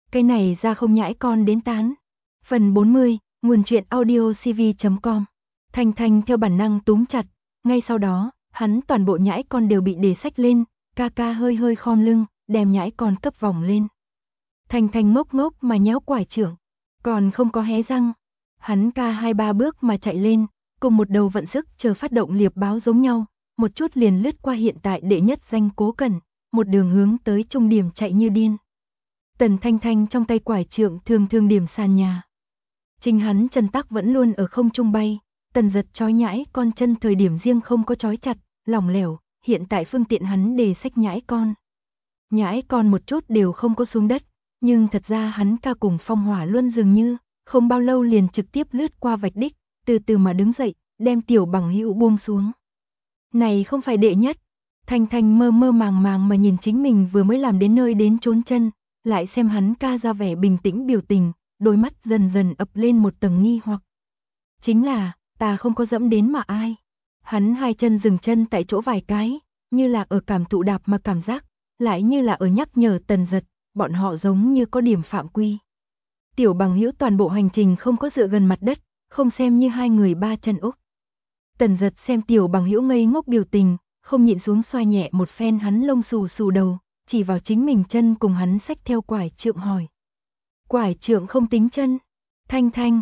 Cái này ra không nhãi con đến tán. Phần 40, nguồn truyện audio cv.com. Thanh Thanh theo bản năng túm chặt, ngay sau đó, hắn toàn bộ nhãi con đều bị đề xách lên, ca ca hơi hơi khom lưng, đem nhãi con cấp vòng lên. Thanh Thanh ngốc ngốc mà nhéo quải trưởng, còn không có hé răng. Hắn ca 2-3 bước mà chạy lên, cùng một đầu vận sức chờ phát động liệp báo giống nhau, một chút liền lướt qua hiện tại đệ nhất danh Cố Cẩn, một đường hướng tới trung điểm chạy như điên. Tần Thanh Thanh trong tay quải trượng thường thường điểm sàn nhà. Chính hắn chân tắc vẫn luôn ở không trung bay, Tần Giật trói nhãi con chân thời điểm riêng không có trói chặt, lỏng lẻo, hiện tại phương tiện hắn đề xách nhãi con. Nhãi con một chút đều không có xuống đất, nhưng thật ra hắn ca cùng Phong Hỏa Luân dường như, không bao lâu liền trực tiếp lướt qua vạch đích, từ từ mà đứng dậy, đem tiểu bằng hữu buông xuống. Này không phải đệ nhất. Thanh Thanh mơ mơ màng màng mà nhìn chính mình vừa mới làm đến nơi đến chốn chân, lại xem hắn ca ra vẻ bình tĩnh biểu tình, đôi mắt dần dần ập lên một tầng nghi hoặc. Chính là, ta không có dẫm đến mà ai. Hắn hai chân dừng chân tại chỗ vài cái, như là ở cảm thụ đạp mà cảm giác, lại như là ở nhắc nhở Tần Giật, bọn họ giống như có điểm phạm quy. Tiểu bằng hữu toàn bộ hành trình không có dựa gần mặt đất, không xem như hai người ba chân úc. Tần Giật xem tiểu bằng hữu ngây ngốc biểu tình, không nhịn xuống xoa nhẹ một phen hắn lông xù xù đầu, chỉ vào chính mình chân cùng hắn xách theo quải trượng hỏi. Quải trượng không tính chân? Thanh Thanh,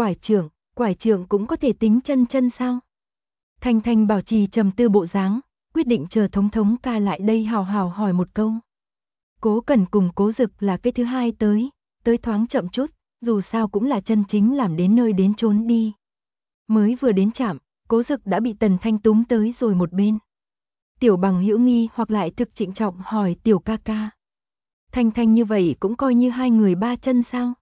quải trượng cũng có thể tính chân sao? Thanh Thanh bảo trì trầm tư bộ dáng, quyết định chờ thống thống ca lại đây hào hào hỏi một câu. Cố Cẩn cùng Cố Dực là cái thứ hai tới thoáng chậm chút, dù sao cũng là chân chính làm đến nơi đến chốn đi. Mới vừa đến trạm, Cố Dực đã bị Tần Thanh túm tới rồi một bên. Tiểu bằng hữu nghi hoặc lại thực trịnh trọng hỏi tiểu ca ca. Thanh Thanh như vậy cũng coi như hai người ba chân sao?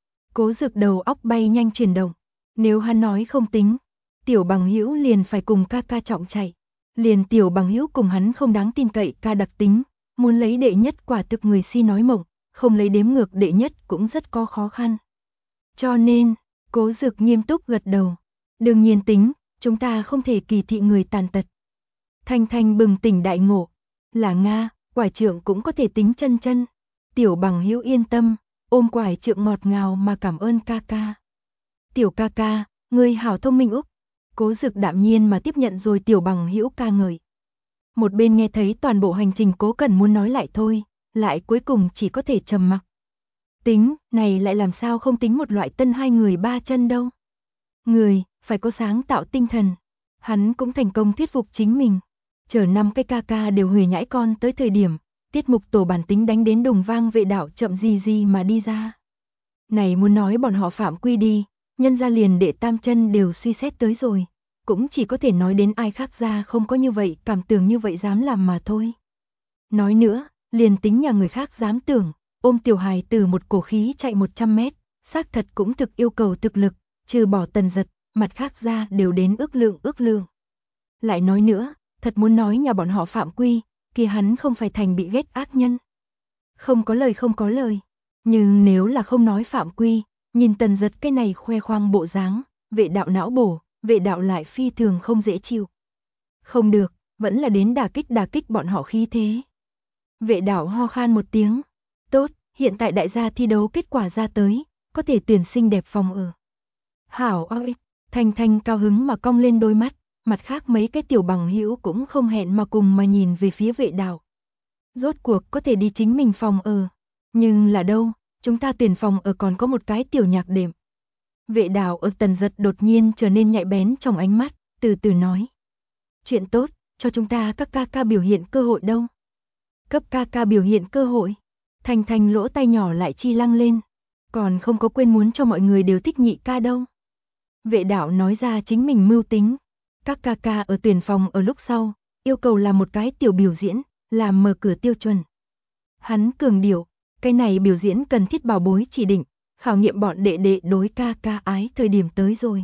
Cố Dực đầu óc bay nhanh chuyển động. Nếu hắn nói không tính, tiểu bằng hữu liền phải cùng ca ca trọng chạy. Liền tiểu bằng hữu cùng hắn không đáng tin cậy ca đặc tính, muốn lấy đệ nhất quả thực người si nói mộng, không lấy đếm ngược đệ nhất cũng rất có khó khăn. Cho nên, Cố Dực nghiêm túc gật đầu. Đương nhiên tính, chúng ta không thể kỳ thị người tàn tật. Thanh Thanh bừng tỉnh đại ngộ. Là Nga, quải trượng cũng có thể tính chân. Tiểu bằng hữu yên tâm, ôm quải trượng ngọt ngào mà cảm ơn ca ca. Tiểu ca ca, ngươi hảo thông minh úc. Cố Dực đạm nhiên mà tiếp nhận rồi tiểu bằng hữu ca ngợi. Một bên nghe thấy toàn bộ hành trình Cố Cẩn muốn nói lại thôi, lại cuối cùng chỉ có thể trầm mặc. Tính, này lại làm sao không tính một loại tân hai người ba chân đâu. Người, phải có sáng tạo tinh thần. Hắn cũng thành công thuyết phục chính mình. Chờ 5 cái ca ca đều huề nhãi con tới thời điểm, tiết mục tổ bản tính đánh đến đồng vang Vệ Đạo chậm gì mà đi ra. Này muốn nói bọn họ phạm quy đi, nhân ra liền đệ tam chân đều suy xét tới rồi. Cũng chỉ có thể nói đến ai khác ra không có như vậy, cảm tưởng như vậy dám làm mà thôi. Nói nữa, liền tính nhà người khác dám tưởng, ôm tiểu hài từ một cổ khí chạy 100 mét, xác thật cũng thực yêu cầu thực lực, trừ bỏ Tần Giật, mặt khác ra đều đến ước lượng. Lại nói nữa, thật muốn nói nhà bọn họ phạm quy, kia hắn không phải thành bị ghét ác nhân. Không có lời. Nhưng nếu là không nói phạm quy, nhìn Tần Giật cái này khoe khoang bộ dáng, Vệ Đạo não bổ, Vệ Đạo lại phi thường không dễ chịu. Không được, vẫn là đến đả kích bọn họ khí thế. Vệ Đạo ho khan một tiếng. Tốt, hiện tại đại gia thi đấu kết quả ra tới, có thể tuyển sinh đẹp phòng ở. Hảo ơi, Thanh Thanh cao hứng mà cong lên đôi mắt, mặt khác mấy cái tiểu bằng hữu cũng không hẹn mà cùng mà nhìn về phía Vệ Đạo. Rốt cuộc có thể đi chính mình phòng ở, nhưng là đâu, chúng ta tuyển phòng ở còn có một cái tiểu nhạc đệm. Vệ Đạo ở Tần Giật đột nhiên trở nên nhạy bén trong ánh mắt, từ từ nói. Chuyện tốt, cho chúng ta các ca ca biểu hiện cơ hội đâu. Cấp ca ca biểu hiện cơ hội. Thanh Thanh lỗ tay nhỏ lại chi lăng lên. Còn không có quên muốn cho mọi người đều thích nhị ca đâu. Vệ Đạo nói ra chính mình mưu tính. Các ca ca ở tuyển phòng ở lúc sau, yêu cầu làm một cái tiểu biểu diễn, làm mở cửa tiêu chuẩn. Hắn cường điệu, cái này biểu diễn cần thiết bảo bối chỉ định, khảo nghiệm bọn đệ đệ đối ca ca ái thời điểm tới rồi.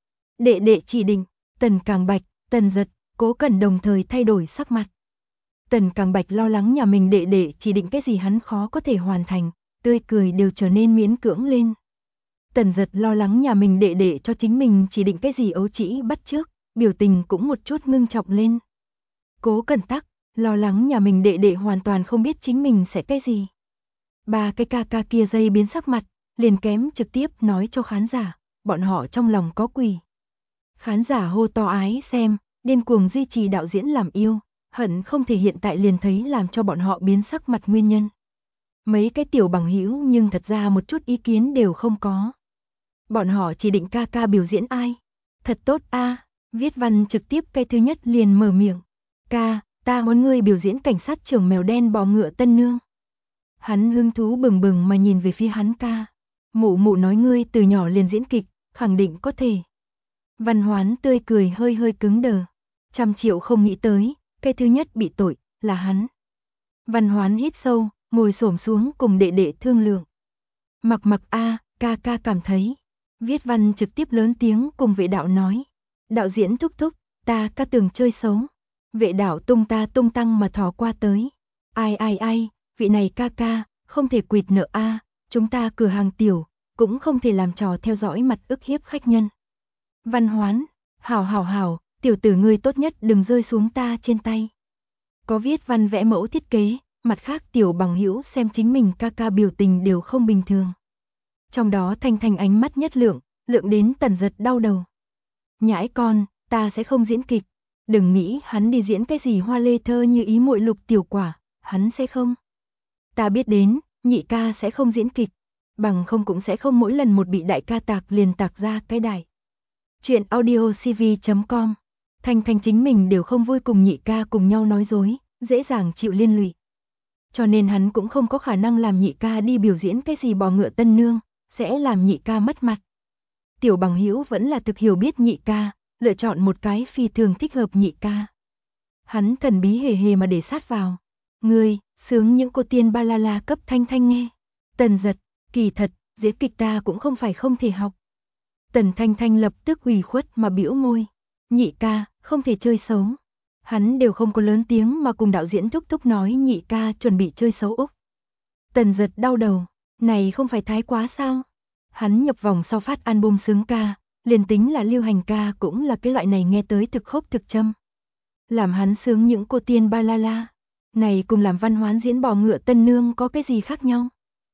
Đệ đệ chỉ định, Tần Càng Bạch, Tần Giật, Cố Cẩn đồng thời thay đổi sắc mặt. Tần Càng Bạch lo lắng nhà mình đệ đệ chỉ định cái gì hắn khó có thể hoàn thành, tươi cười đều trở nên miễn cưỡng lên. Tần Giật lo lắng nhà mình đệ đệ cho chính mình chỉ định cái gì ấu trĩ bắt chước, biểu tình cũng một chút ngưng trọng lên. Cố Cẩn tắc, lo lắng nhà mình đệ đệ hoàn toàn không biết chính mình sẽ cái gì. Ba cái ca ca kia dây biến sắc mặt, liền kém trực tiếp nói cho khán giả, bọn họ trong lòng có quỷ. Khán giả hô to ái xem, điên cuồng duy trì đạo diễn làm yêu, hận không thể hiện tại liền thấy làm cho bọn họ biến sắc mặt nguyên nhân. Mấy cái tiểu bằng hữu nhưng thật ra một chút ý kiến đều không có. Bọn họ chỉ định ca ca biểu diễn ai. Thật tốt a. Viết văn trực tiếp cái thứ nhất liền mở miệng. Ca, ta muốn ngươi biểu diễn cảnh sát trưởng mèo đen bò ngựa tân nương. Hắn hứng thú bừng bừng mà nhìn về phía hắn ca. Mụ mụ nói ngươi từ nhỏ liền diễn kịch, khẳng định có thể. Văn Hoán tươi cười hơi hơi cứng đờ. 100 triệu không nghĩ tới, cái thứ nhất bị tội, là hắn. Văn Hoán hít sâu, ngồi xổm xuống cùng đệ đệ thương lượng. Mặc a, ca ca cảm thấy. Viết văn trực tiếp lớn tiếng cùng vệ đạo nói. Đạo diễn thúc thúc, ta ca tưởng chơi xấu. Vệ đạo tung ta tung tăng mà thò qua tới. Ai, vị này ca ca, không thể quỵt nợ a, chúng ta cửa hàng tiểu, cũng không thể làm trò theo dõi mặt ức hiếp khách nhân. Văn Hoán, hảo, tiểu tử ngươi tốt nhất đừng rơi xuống ta trên tay. Có viết văn vẽ mẫu thiết kế, mặt khác tiểu bằng hữu xem chính mình ca ca biểu tình đều không bình thường. Trong đó Thanh Thanh ánh mắt nhất lượng đến Tần Giật đau đầu. Nhãi con, ta sẽ không diễn kịch, đừng nghĩ hắn đi diễn cái gì hoa lê thơ như ý muội lục tiểu quả, hắn sẽ không. Ta biết đến, nhị ca sẽ không diễn kịch, bằng không cũng sẽ không mỗi lần một bị đại ca tạc liền tạc ra cái đại. Chuyện audiocv.com. Thanh Thanh chính mình đều không vui cùng nhị ca cùng nhau nói dối, dễ dàng chịu liên lụy. Cho nên hắn cũng không có khả năng làm nhị ca đi biểu diễn cái gì bò ngựa tân nương, sẽ làm nhị ca mất mặt. Tiểu bằng hữu vẫn là thực hiểu biết nhị ca, lựa chọn một cái phi thường thích hợp nhị ca. Hắn thần bí hề hề mà để sát vào. Ngươi, sướng những cô tiên ba la la cấp Thanh Thanh nghe. Tần Giật, kỳ thật, diễn kịch ta cũng không phải không thể học. Tần Thanh Thanh lập tức ủy khuất mà bĩu môi. Nhị ca, không thể chơi xấu. Hắn đều không có lớn tiếng mà cùng đạo diễn thúc thúc nói nhị ca chuẩn bị chơi xấu Úc. Tần Giật đau đầu, này không phải thái quá sao? Hắn nhập vòng sau phát album sướng ca, liền tính là lưu hành ca cũng là cái loại này nghe tới thực khốc thực châm. Làm hắn sướng những cô tiên ba la la, này cùng làm Văn Hoán diễn bò ngựa tân nương có cái gì khác nhau?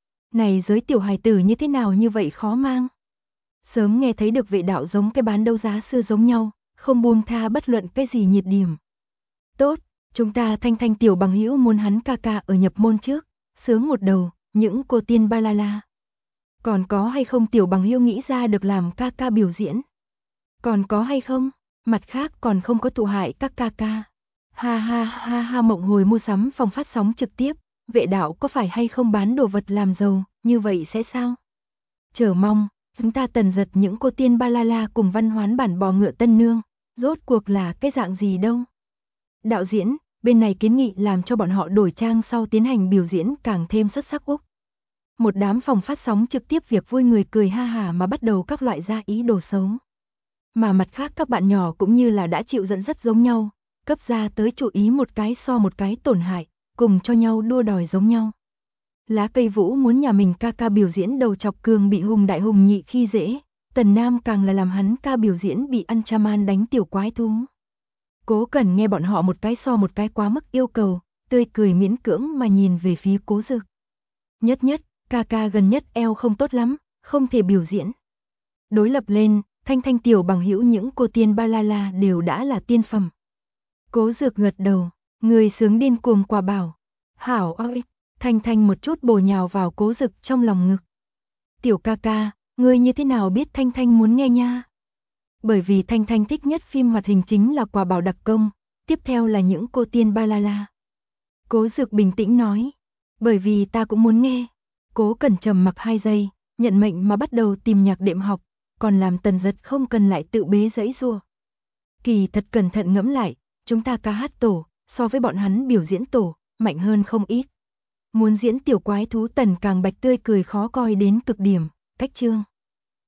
Này giới tiểu hài tử như thế nào như vậy khó mang? Sớm nghe thấy được vệ đạo giống cái bán đấu giá xưa giống nhau, không buông tha bất luận cái gì nhiệt điểm. Tốt, chúng ta Thanh Thanh tiểu bằng hữu muốn hắn ca ca ở nhập môn trước, sướng một đầu, những cô tiên ba la la. Còn có hay không tiểu bằng hữu nghĩ ra được làm ca ca biểu diễn? Còn có hay không? Mặt khác còn không có tụ hại các ca ca. Ha, Mộng hồi mua sắm phòng phát sóng trực tiếp, vệ đạo có phải hay không bán đồ vật làm giàu, như vậy sẽ sao? Chờ mong, chúng ta Tần Giật những cô tiên ba la la cùng Văn Hoán bản bò ngựa tân nương, rốt cuộc là cái dạng gì đâu? Đạo diễn, bên này kiến nghị làm cho bọn họ đổi trang sau tiến hành biểu diễn càng thêm xuất sắc Úc. Một đám phòng phát sóng trực tiếp việc vui người cười ha hả mà bắt đầu các loại ra ý đồ xấu. Mà mặt khác các bạn nhỏ cũng như là đã chịu dẫn dắt giống nhau, cấp ra tới chú ý một cái so một cái tổn hại, cùng cho nhau đua đòi giống nhau. Lá Cây Vũ muốn nhà mình ca ca biểu diễn đầu chọc cường bị Hùng Đại Hùng nhị khi dễ, Tần Nam càng là làm hắn ca biểu diễn bị ăn chaman đánh tiểu quái thú. Cố Cẩn nghe bọn họ một cái so một cái quá mức yêu cầu, tươi cười miễn cưỡng mà nhìn về phía Cố Dực. Nhất, ca ca gần nhất eo không tốt lắm, không thể biểu diễn. Đối lập lên, Thanh Thanh tiểu bằng hữu những cô tiên ba la la đều đã là tiên phẩm. Cố Dực gật đầu, người sướng điên cuồng quả bảo. Hảo ơi, Thanh Thanh một chút bổ nhào vào Cố Dực trong lòng ngực. Tiểu ca ca, ngươi như thế nào biết Thanh Thanh muốn nghe nha? Bởi vì Thanh Thanh thích nhất phim hoạt hình chính là Quả Bảo Đặc Công, tiếp theo là những cô tiên ba la la. Cố Dực bình tĩnh nói, bởi vì ta cũng muốn nghe. Cố Cẩn trầm mặc 2 giây, nhận mệnh mà bắt đầu tìm nhạc đệm học, còn làm Tần Giật không cần lại tự bế giãy giụa. Kỳ thật cẩn thận ngẫm lại, chúng ta ca hát tổ, so với bọn hắn biểu diễn tổ, mạnh hơn không ít. Muốn diễn tiểu quái thú Tần Càng Bạch tươi cười khó coi đến cực điểm, cách chương.